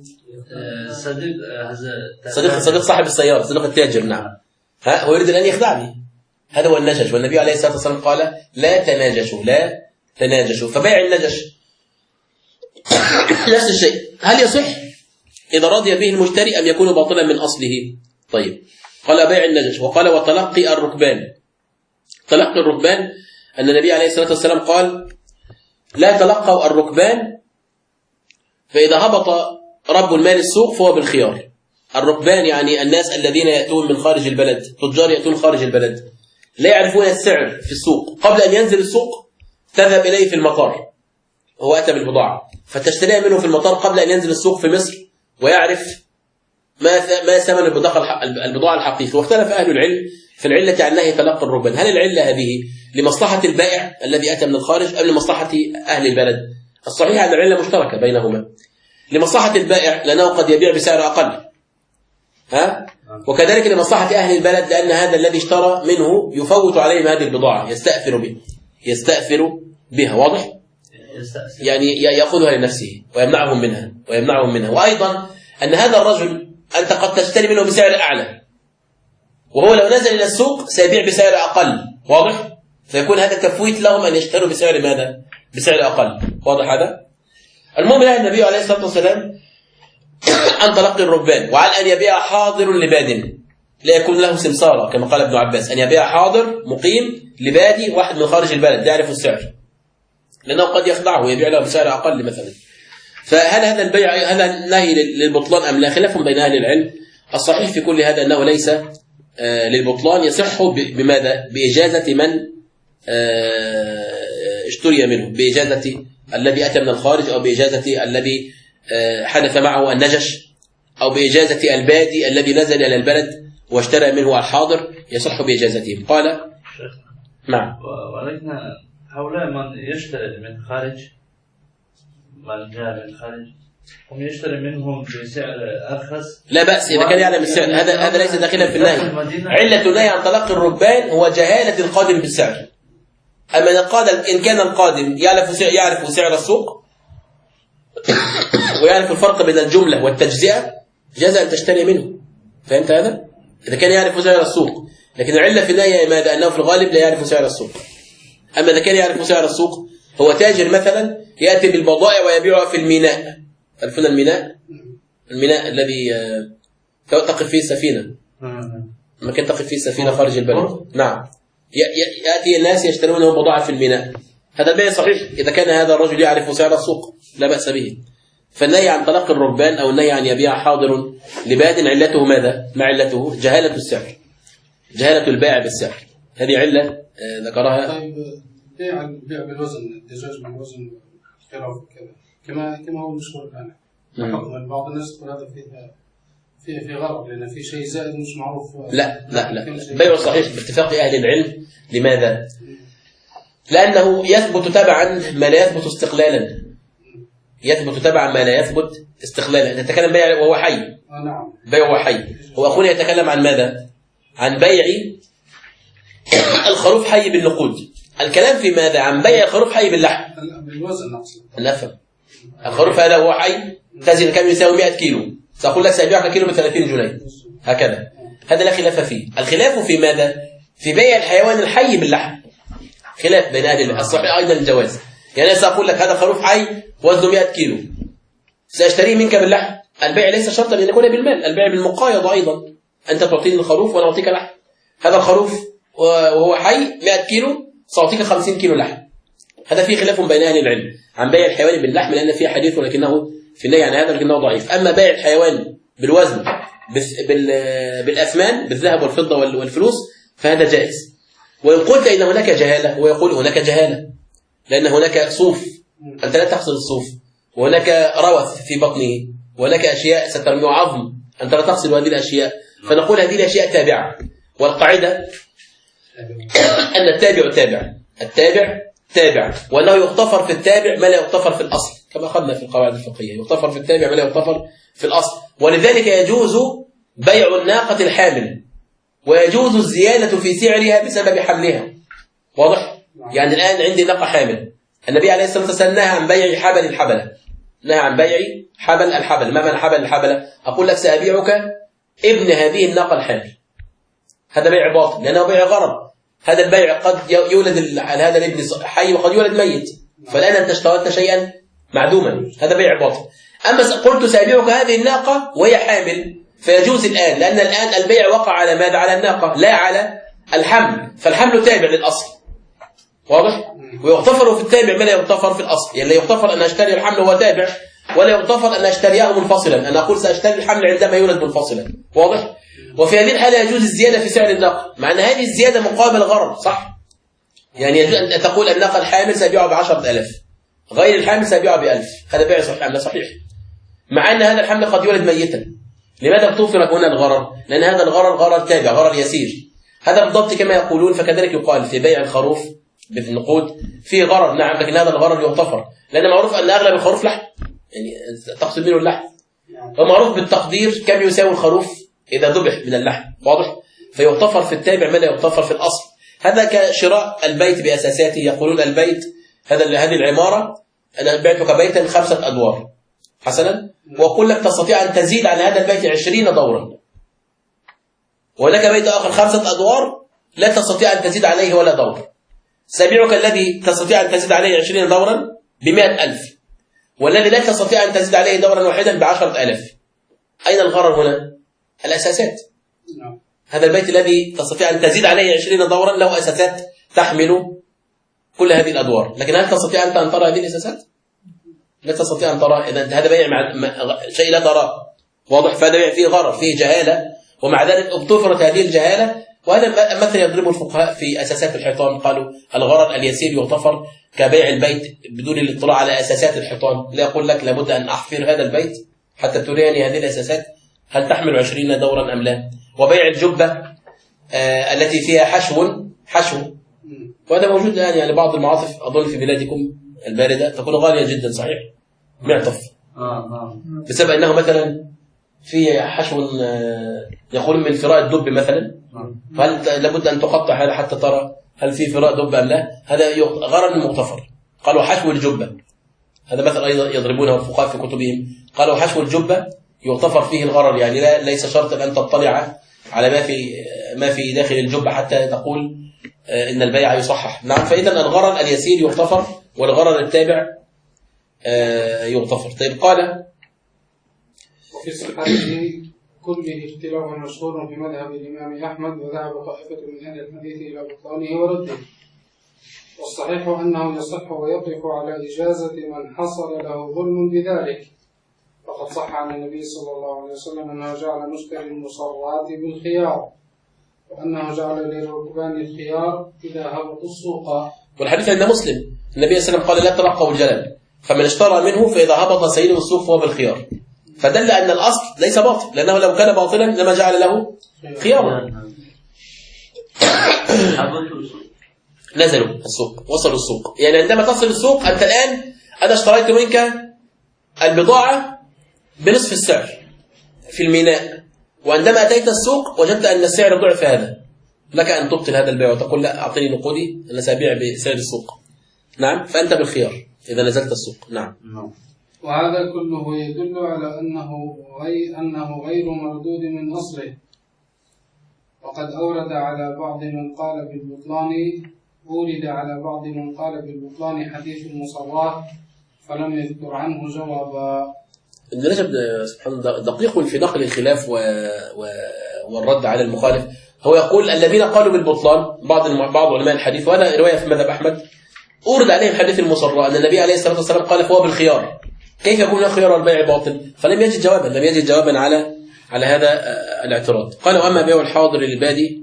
صديق صاحب السيارة، صديق التاجر. نعم، هو يريد أن يخدعني. هذا هو النجش، والنبي عليه الصلاة والسلام قال لا تناجشوا. فبيع النجش نفس الشيء، هل يصح إذا رضي به المشتري أم يكون باطلا من أصله؟ طيب، قال بيع النجش. وقال وتلقي الركبان. تلقي الركبان أن النبي عليه الصلاة والسلام قال لا تلقوا الركبان، فإذا هبط رب المال السوق فهو بالخيار. الركبان يعني الناس الذين يأتون من خارج البلد، تجار يأتون خارج البلد لا يعرفون السعر في السوق، قبل أن ينزل السوق تذهب إليه في المطار، هو أتى بالبضاعة فتشتريها منه في المطار قبل أن ينزل السوق في مصر ويعرف ما ثمن البضاعة الحقيقي. واختلف أهل العلم في العلة عن نهي تلقي الركبان، هل العلة هذه لمصلحة البائع الذي أتى من الخارج أم لمصلحة أهل البلد؟ الصحيح أن العلة مشتركة بينهما، لمصلحة البائع لأنه قد يبيع بسعر أقل، وكذلك لمصلحة أهل البلد لأن هذا الذي اشترى منه يفوت عليهم هذه البضاعة، يستأثر بها. واضح؟ يعني يأخذها لنفسه ويمنعهم منها. وأيضا أن هذا الرجل أنت قد تشتري منه بسعر أعلى، وهو لو نزل إلى السوق سيبيع بسعر أقل. واضح؟ فيكون هذا تفويت لهم أن يشتروا بسعر ماذا؟ بسعر أقل. واضح هذا؟ المهم نهى النبي عليه الصلاة والسلام عن تلقي الركبان، وعن أن يبيع حاضر لباد لا يكون له سمسارة، كما قال ابن عباس، أن يبيع حاضر مقيم لبادي واحد من خارج البلد لا يعرف السعر، لأنه قد يخدعه ويبيع له بسعر أقل مثلا. فهل هذا البيع هذا نهي للبطلان أم لا؟ خلاف بين أهل العلم. الصحيح في كل هذا أنه ليس للبطلان، يصح بماذا؟ بإجازة من اشتري منه، بإجازة الذي أتى من الخارج، أو بإجازة الذي حدث معه النجش، أو بإجازة البادي الذي نزل إلى البلد واشترى منه الحاضر، يصح بإجازته. قال نعم. ولكن هؤلاء من يشتري من خارج، من جاء من خارج، هم يشتري منهم بسعر أرخص، لا بأس إذا كان يعلم السعر. هذا ليس داخلا في النهي. علة النهي عن تلقي الركبان هو جهالة القادم بالسعر. أما إن كان القادم يعرف سعر السوق ويعرف الفرق بين الجملة والتجزئة، جاز أن تشتري منه. فهمت هذا؟ إذا كان يعرف سعر السوق. لكن العلة في النهي ماذا؟ أنه في الغالب لا يعرف سعر السوق. أما إذا كان يعرف سعر السوق، هو تاجر مثلا يأتي بالبضائع ويبيعها في الميناء. تعرفون الميناء؟ الميناء الذي تقف فيه السفينة، مكان تقف فيه السفينة خارج البلد. نعم. يأتي الناس يشترونه بضاعة في الميناء. هذا البيع صحيح إذا كان هذا الرجل يعرف سعر السوق، لا بأس به. فالنهي عن تلقي الركبان أو النهي عن يبيع حاضر لباد علته ماذا؟ ما علته؟ جهالة السعر، جهالة البائع بالسعر. هذه علة ذكرها. طيب بيع بالوزن، الدجاج بالوزن خلاف كذا، كما هو المشهور الآن. حكم بعض الناس يقول هذا في غلط، لأن في شيء زائد مش معروف. لا بيع صحيح باتفاق أهل العلم. لماذا؟ لأنه يثبت تبعا ما لا يثبت استقلالا. يثبت تبعا ما لا يثبت استقلالا. نتكلم بيع وهو حي. نعم. بيع وهو حي. هو أخونا يتكلم عن ماذا؟ عن بيع الخروف حي بالنقود. الكلام في ماذا؟ عن بيع الخروف حي باللحم. بالوزن نفسه. نفهم. الخروف هذا هو حي، تزن كم يساوي 100 كيلو، سأقول لك سأبيعك كيلو ب30 جنيه. هكذا. هذا لا خلاف فيه. الخلاف في ماذا؟ في بيع الحيوان الحي باللحم. خلاف بين أهل العلم. الصحيح أيضا الجواز. يعني سأقول لك هذا خروف حي وزنه 100 كيلو، سأشتريه منك باللحم. البيع ليس شرطا أن يكون بالمال، البيع بالمقايضة أيضا. أنت تعطيني الخروف وأنا أعطيك لحم. هذا الخروف وهو حي 100 كيلو، سأعطيك 50 كيلو لحم. هذا فيه خلاف بين أهل العلم عن بيع الحيوان باللحم، لأن فيه حديث ولكنه في النهي عن هذا لكنه ضعيف. أما بيع الحيوان بالوزن بالأثمان بالذهب والفضة والفلوس فهذا جائز. وإن قلت إن هناك جهالة، هو يقول هناك جهالة لأن هناك صوف، أنت لا تقصد الصوف، وهناك روث في بطنه، وهناك أشياء سترمي عظم، أنت لا تقصد هذه الأشياء. فنقول هذه الأشياء تابعة. والقاعدة أن التابع تابع، وأنه يغتفر في التابع ما لا يغتفر في الأصل، كما أخذنا في القواعد الفقهية. يغتفر في التابع ما لا يغتفر في الأصل. ولذلك يجوز بيع الناقة الحامل، ويجوز الزيادة في سعرها بسبب حملها. واضح؟ يعني الآن عندي ناقة حامل، النبي عليه الصلاة والسلام نهى عن بيع حبل الحبلة، نهى عن بيع حبل الحبل. ما معنى حبل الحبلة؟ أقول لك سأبيعك ابن هذه الناقة الحامل. هذا بيع باطل لأنه بيع غرض. هذا البيع قد يولد هذا الابن حي وقد يولد ميت، فالآن أنت اشتريت شيئا معدوما، هذا بيع باطل. أما قلت سأبيعك هذه الناقة وهي حامل فيجوز الآن، لأن الآن البيع وقع على ماذا؟ على الناقة لا على الحمل، فالحمل تابع للأصل. واضح؟ ويغتفر في التابع ما لا يغتفر في الأصل. يعني لا يغتفر أن أشتري الحمل وهو تابع، ولا يغتفر أن أشتريه منفصلا، أنا أقول سأشتري الحمل عندما يولد منفصلا. واضح؟ وفي هذه الحالة يجوز الزيادة في سعر الناقة، مع أن هذه الزيادة مقابل غرض. صح؟ يعني يجوز أن تقول الناقة الحامل سأبيعها ب10,000، غير الحامل سأبيعها ب1000. هذا بيع صحيح، مع أن هذا الحمل قد يولد ميتا. لماذا اغتفر هنا الغرر؟ لأن هذا الغرر غرر تابع، غرر يسير. هذا بالضبط كما يقولون. فكذلك يقال في بيع الخروف بالنقود فيه غرر، نعم، لكن هذا الغرر يغتفر، لأن معروف أن أغلب الخروف لحم، يعني تقصد منه اللحم، ومعروف بالتقدير كم يساوي الخروف إذا ذبح من اللحم. واضح؟ فيغتفر في التابع ما لا يغتفر في الأصل. هذا كشراء البيت بأساساته. يقولون البيت هذه العمارة أنا بعتك بيتا 5 أدوار، حسنا، وأقول لك تستطيع أن تزيد على هذا البيت 20 دورا، وهناك بيت آخر 5 أدوار لا تستطيع أن تزيد عليه ولا دور. سابعك الذي تستطيع أن تزيد عليه 20 دورا ب100,000، والذي لا تستطيع أن تزيد عليه دورا واحدا ب10,000. أين الغرر هنا؟ الأساسات. هذا البيت الذي تستطيع أن تزيد عليه 20 دورا له أساسات تحمل كل هذه الأدوار، لكن هل تستطيع أنت أن ترى هذه الأساسات؟ لا تستطيع أن ترى. إذا هذا بيع شيء لا تراه، واضح؟ فهذا بيع فيه غرر، فيه جهالة، ومع ذلك اغتفرت هذه الجهالة. وهذا مثل يضربه الفقهاء في أساسات الحيطان، قالوا الغرر اليسير يغتفر كبيع البيت بدون الاطلاع على أساسات الحيطان. لا يقول لك لابد أن أحفر هذا البيت حتى تريني هذه الأساسات هل تحمل 20 دورا أم لا. وبيع الجبة التي فيها حشو، وهذا موجود الآن، يعني بعض المعاطف أظن في بلادكم الباردة تكون غالية جدا، صحيح؟ معطف بسبب أنه مثلا في حشو يقول من فراء الدب مثلا، فهل لابد أن تقطع هذا حتى ترى هل في فراء دب أم لا؟ هذا غرر مغتفر. قالوا حشو الجبة، هذا مثلا أيضا يضربونه الفقهاء في كتبهم، قالوا حشو الجبة يغتفر فيه الغرر، يعني ليس شرطا أن تطلع على ما في داخل الجبة حتى تقول إن البيع يصحح. نعم، فإذا الغرر اليسير يغتفر والغرر التابع يغتفر. طيب، قال وفي صحته كله اختلاف مشهور في مذهب الإمام أحمد، وذهب طائفة من أهل الحديث إلى بطلانه ورده، والصحيح أنه يصح ويقف على إجازة من حصل له ظلم بذلك، فقد صح عن النبي صلى الله عليه وسلم أنه جعل مشتري المصرات بالخيار، وأنه جعل للركبان الخيار إذا هبطوا السوق. والحديث عند مسلم النبي صلى الله عليه وسلم قال لا تلقوا الجلل، فمن اشترى منه فإذا هبط سيده السوق فهو بالخيار، فدل أن الأصل ليس باطل، لأنه لو كان باطلا لما جعل له خيارا. نزلوا السوق، وصلوا السوق، يعني عندما تصل السوق أنت الآن أنا اشتريت منك البضاعة بنصف السعر في الميناء، وعندما أتيت السوق وجدت أن السعر ضعف هذا، لك أن تبطل هذا البيع وتقول لا أعطيني نقودي أنا سأبيع بسعر السوق. نعم، فأنت بالخيار إذا نزلت السوق. نعم. وهذا كله يدل على أنه غير مردود من أصله. وقد أورد على بعض من قال بالبطلان حديث المصرات فلم يذكر عنه جوابا. ابن رجب سبحان الله دقيق في نقل الخلاف والرد على المخالف. هو يقول الذين قالوا بالبطلان بعض علماء الحديث، وهذا رواية في مذهب أحمد، أورد عليهم حديث المصرات أن النبي عليه الصلاة والسلام قال فهو بالخيار، كيف يكون الخيار والبيع باطل؟ فلم يجد جوابا على هذا الاعتراض. قال وأما بيع الحاضر للبادي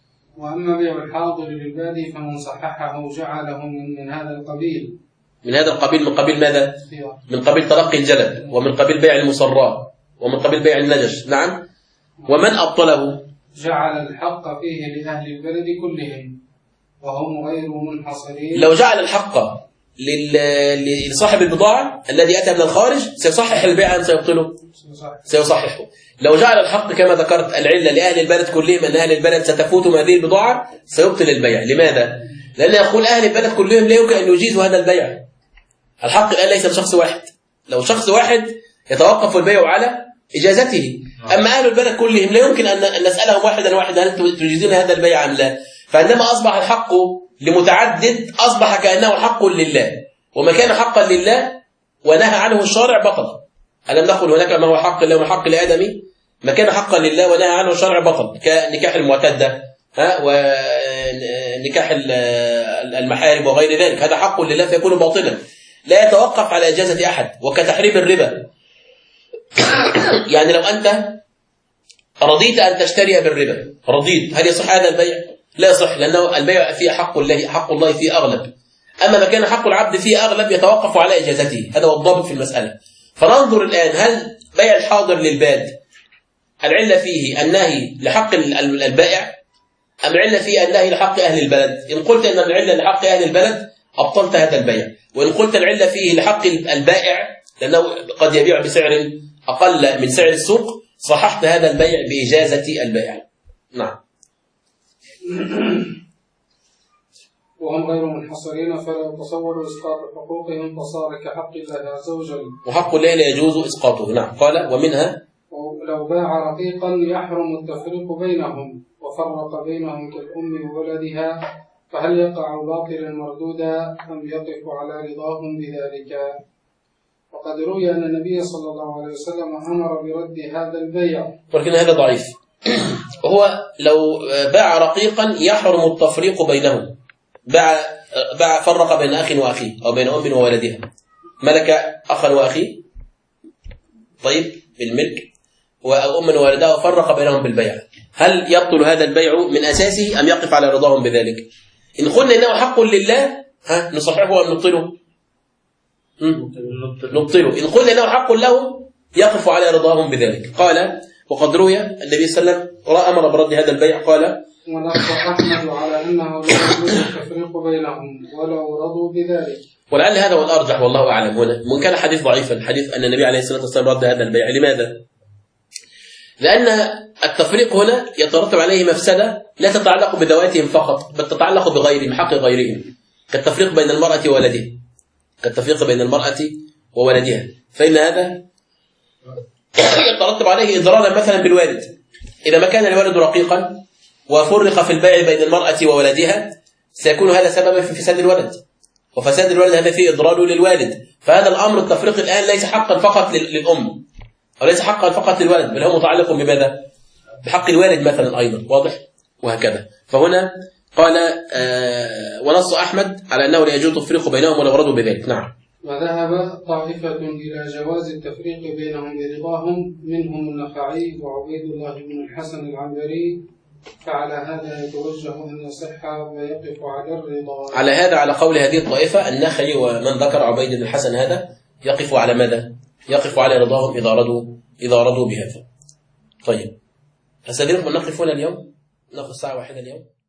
فمن صححه جعله من هذا القبيل. من قبيل ماذا؟ من قبيل تلقي الجلد، ومن قبيل بيع المصرات، ومن قبيل بيع النجش. نعم. ومن أبطله جعل الحق فيه لأهل البلد كلهم وهم غير منحصرين. لو جعل الحق لصاحب البضاعة الذي أتى من الخارج سيصحح البيع أم سيبطله؟ سيصححه. لو جعل الحق كما ذكرت العلة لأهل البلد كلهم أن أهل البلد ستفوتهم هذه البضاعة سيبطل البيع. لماذا؟ لأن يقول أهل البلد كلهم لا يمكن أن يجيزوا هذا البيع. الحق الآن ليس لشخص واحد، لو شخص واحد يتوقف البيع على إجازته، أما أهل البلد كلهم لا يمكن أن نسألهم واحدا هل تجيزون هذا البيع أم لا. فعندما أصبح الحق لمتعدد أصبح كأنه حق لله، وما كان حقا لله ونهى عنه الشارع بطل. ألم نقل هناك ما هو حق لله وحق لآدمي؟ ما كان حقا لله ونهى عنه الشارع بطل، كنكاح المعتدة ونكاح المحارم وغير ذلك، هذا حق لله فيكون باطلا لا يتوقف على إجازة أحد. وكتحريم الربا، يعني لو أنت رضيت أن تشتري بالربا، رضيت، هل يصح هذا البيع؟ لا يصح، لأنه البيع فيه حق الله فيه أغلب، أما ما كان حق العبد فيه أغلب يتوقف على إجازته. هذا هو الضابط في المسألة. فننظر الآن هل بيع الحاضر للباد العلة فيه النهي لحق البائع أم العلة فيه النهي لحق أهل البلد؟ إن قلت أن العلة لحق أهل البلد أبطلت هذا البيع، وإن قلت العلة فيه لحق البائع لأنه قد يبيع بسعر أقل من سعر السوق صححت هذا البيع بإجازة البائع. نعم. وهم غير منحصرين فلا يتصور إسقاط حقوقهم فصار كحق الله عز وجل. وحق الله لا يجوز إسقاطه. نعم. قال ومنها لو باع رقيقا يحرم التفريق بينهم وفرق بينهم كالأم وولدها فهل يقع باطلا مردودا أم يقف على رضاهم بذلك؟ وقد روي أن النبي صلى الله عليه وسلم أمر برد هذا البيع، ولكن هذا ضعيف. وهو لو باع رقيقا يحرم التفريق بينهم، فرق بين أخ وأخيه أو بين أم وولدها، ملك أخا وأخيه طيب بالملك أو أم وولدها وفرق بينهم بالبيع، هل يبطل هذا البيع من أساسه أم يقف على رضاهم بذلك؟ إن قلنا إنه حق لله نصححه أم نبطله؟ نبطله. إن قلنا إنه حق لهم يقف على رضاهم بذلك. قال وقد روي النبي صلى الله عليه وسلم أمر برد هذا البيع. قال ونص أحمد على أنه لا يجوز التفريق بينهم ولو رضوا بذلك. ولعل هذا هو الأرجح والله أعلم. هنا من كان حديث ضعيفا، حديث أن النبي عليه الصلاة والسلام رد هذا البيع. لماذا؟ لأن التفريق هنا يترتب عليه مفسدة لا تتعلق بذواتهم فقط، بل تتعلق بغيرهم، حق غيرهم، كالتفريق بين المرأة وولدها، كالتفريق بين المرأة وولدها، فإن هذا يترتب عليه إضرارا مثلا بالوالد. إذا ما كان الولد رقيقا وفرق في البيع بين المرأة وولدها سيكون هذا سببا في فساد الولد، وفساد الولد هذا فيه إضرار للوالد. فهذا الأمر التفريق الآن ليس حقا فقط للأم وليس حقا فقط للولد، بل هو متعلق بماذا؟ بحق الوالد مثلا أيضا، واضح؟ وهكذا. فهنا قال ونص أحمد على أنه لا يجوز التفريق بينهم ولو رضوا بذلك. نعم. وذهب طائفة إلى جواز التفريق بينهم برضاهم منهم النخعي وعبيد الله بن الحسن العنبري، فعلى هذا يتوجه أن يصح ويقف على الرضا. على هذا على قول هذه الطائفة النخعي ومن ذكر عبيد بن الحسن هذا يقف على ماذا؟ يقف على رضاهم إذا رضوا بهذا. طيب أستاذنكم أن نقف هنا اليوم، نقف الساعة 1 اليوم.